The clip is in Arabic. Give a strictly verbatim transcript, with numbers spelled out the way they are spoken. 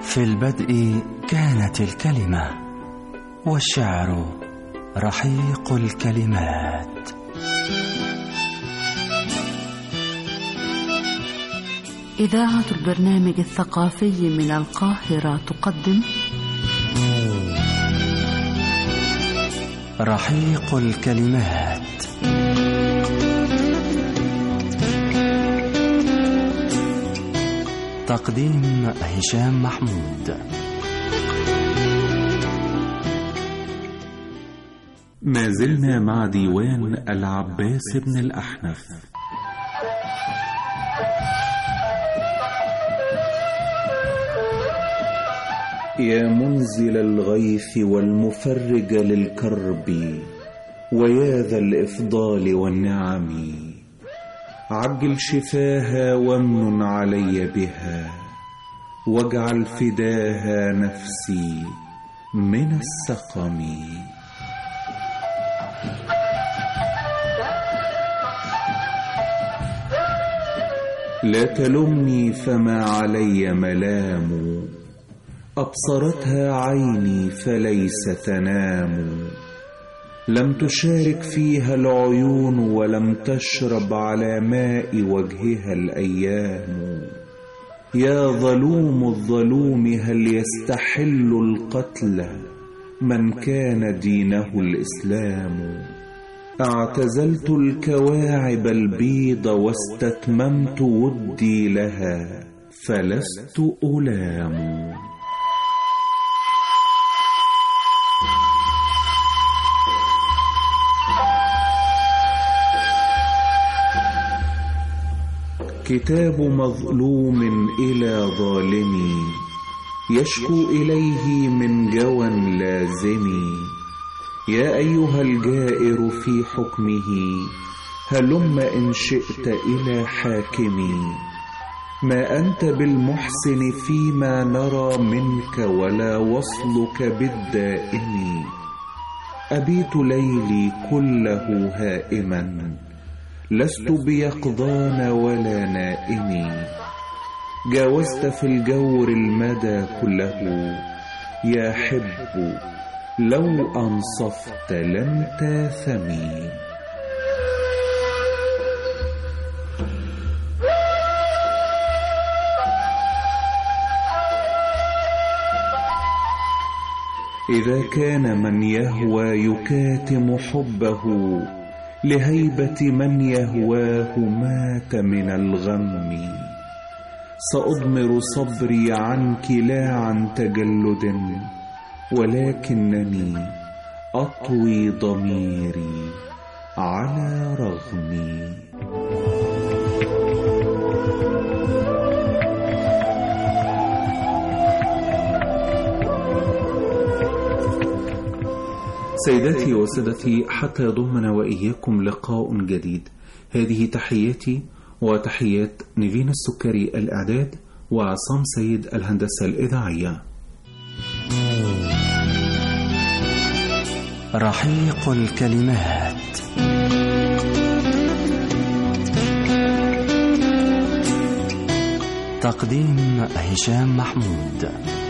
في البدء كانت الكلمة، والشعر رحيق الكلمات. إذاعة البرنامج الثقافي من القاهرة تقدم رحيق الكلمات. تقديم هشام محمود. ما زلنا مع ديوان العباس بن الأحنف. يا منزل الغيث والمفرج للكرب، ويا ذا الإفضال والنعم، عجل شفاها وامن علي بها، واجعل فداها نفسي من السقم. لا تلمني فما علي ملام، أبصرتها عيني فليس تنام. لم تشارك فيها العيون ولم تشرب على ماء وجهها الأيام. يا ظلوم الظلوم، هل يستحل القتل من كان دينه الإسلام؟ اعتزلت الكواعب البيض واستتممت ودي لها، فلست ألام. كتاب مظلوم إلى ظالم، يشكو إليه من جوى لازم. يا أيها الجائر في حكمه، هلم إن شئت إلى حاكمي. ما أنت بالمحسن فيما نرى منك، ولا وصلك بالدائم. أبيت ليلي كله هائما، لست بيقظان ولا نائم. جاوزت في الجور المدى كله، يا حب لو أنصفت لم تاثمي. إذا كان من يهوى يكاتم حبه، لهيبة من يهواه مات من الغم. سأضمر صبري عنك لا عن تجلد، ولكنني أطوي ضميري على رغمي. سيداتي وسادتي، حتى يضمنا وإياكم لقاء جديد. هذه تحياتي وتحيات نيفين السكري الإعداد، وعصام سيد الهندسة الإذاعية. رحيق الكلمات. تقديم هشام محمود.